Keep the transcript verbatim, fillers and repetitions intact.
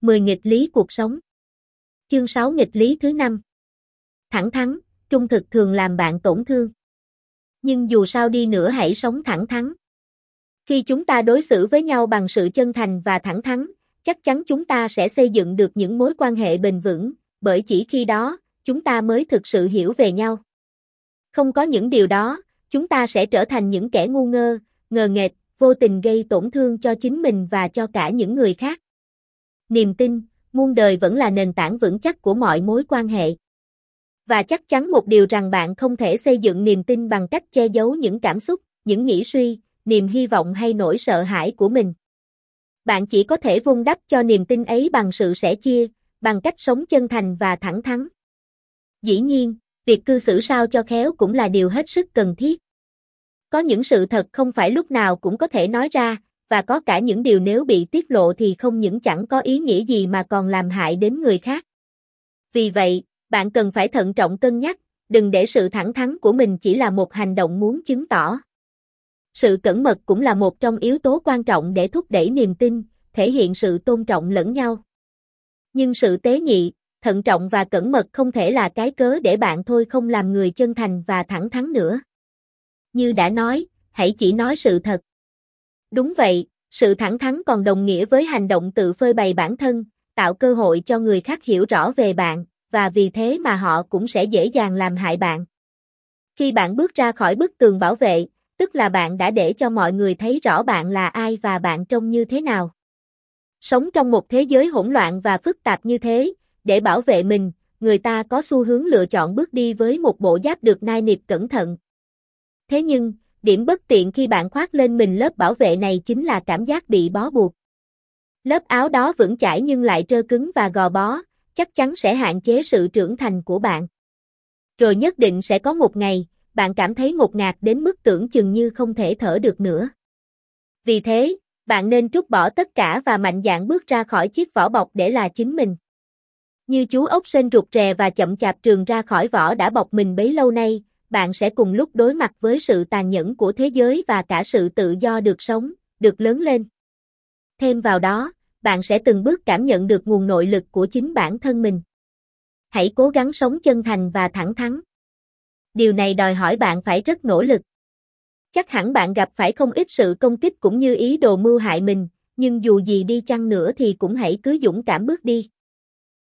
mười nghịch lý cuộc sống. Chương sáu nghịch lý thứ năm. Thẳng thắn, trung thực thường làm bạn tổn thương. Nhưng dù sao đi nữa hãy sống thẳng thắn. Khi chúng ta đối xử với nhau bằng sự chân thành và thẳng thắn, chắc chắn chúng ta sẽ xây dựng được những mối quan hệ bền vững, bởi chỉ khi đó, chúng ta mới thực sự hiểu về nhau. Không có những điều đó, chúng ta sẽ trở thành những kẻ ngu ngơ, ngờ nghệch, vô tình gây tổn thương cho chính mình và cho cả những người khác. Niềm tin, muôn đời vẫn là nền tảng vững chắc của mọi mối quan hệ. Và chắc chắn một điều rằng bạn không thể xây dựng niềm tin bằng cách che giấu những cảm xúc, những nghĩ suy, niềm hy vọng hay nỗi sợ hãi của mình. Bạn chỉ có thể vun đắp cho niềm tin ấy bằng sự sẻ chia, bằng cách sống chân thành và thẳng thắn. Dĩ nhiên, việc cư xử sao cho khéo cũng là điều hết sức cần thiết. Có những sự thật không phải lúc nào cũng có thể nói ra, và có cả những điều nếu bị tiết lộ thì không những chẳng có ý nghĩa gì mà còn làm hại đến người khác. Vì vậy, bạn cần phải thận trọng cân nhắc, đừng để sự thẳng thắn của mình chỉ là một hành động muốn chứng tỏ. Sự cẩn mật cũng là một trong yếu tố quan trọng để thúc đẩy niềm tin, thể hiện sự tôn trọng lẫn nhau. Nhưng sự tế nhị, thận trọng và cẩn mật không thể là cái cớ để bạn thôi không làm người chân thành và thẳng thắn nữa. Như đã nói, hãy chỉ nói sự thật. Đúng vậy, sự thẳng thắn còn đồng nghĩa với hành động tự phơi bày bản thân, tạo cơ hội cho người khác hiểu rõ về bạn, và vì thế mà họ cũng sẽ dễ dàng làm hại bạn. Khi bạn bước ra khỏi bức tường bảo vệ, tức là bạn đã để cho mọi người thấy rõ bạn là ai và bạn trông như thế nào. Sống trong một thế giới hỗn loạn và phức tạp như thế, để bảo vệ mình, người ta có xu hướng lựa chọn bước đi với một bộ giáp được nai nịt cẩn thận. Thế nhưng, điểm bất tiện khi bạn khoác lên mình lớp bảo vệ này chính là cảm giác bị bó buộc. Lớp áo đó vững chãi nhưng lại trơ cứng và gò bó, chắc chắn sẽ hạn chế sự trưởng thành của bạn. Rồi nhất định sẽ có một ngày, bạn cảm thấy ngột ngạt đến mức tưởng chừng như không thể thở được nữa. Vì thế, bạn nên trút bỏ tất cả và mạnh dạn bước ra khỏi chiếc vỏ bọc để là chính mình. Như chú ốc sên rụt rè và chậm chạp trườn ra khỏi vỏ đã bọc mình bấy lâu nay, bạn sẽ cùng lúc đối mặt với sự tàn nhẫn của thế giới và cả sự tự do được sống, được lớn lên. Thêm vào đó, bạn sẽ từng bước cảm nhận được nguồn nội lực của chính bản thân mình. Hãy cố gắng sống chân thành và thẳng thắn. Điều này đòi hỏi bạn phải rất nỗ lực. Chắc hẳn bạn gặp phải không ít sự công kích cũng như ý đồ mưu hại mình, nhưng dù gì đi chăng nữa thì cũng hãy cứ dũng cảm bước đi.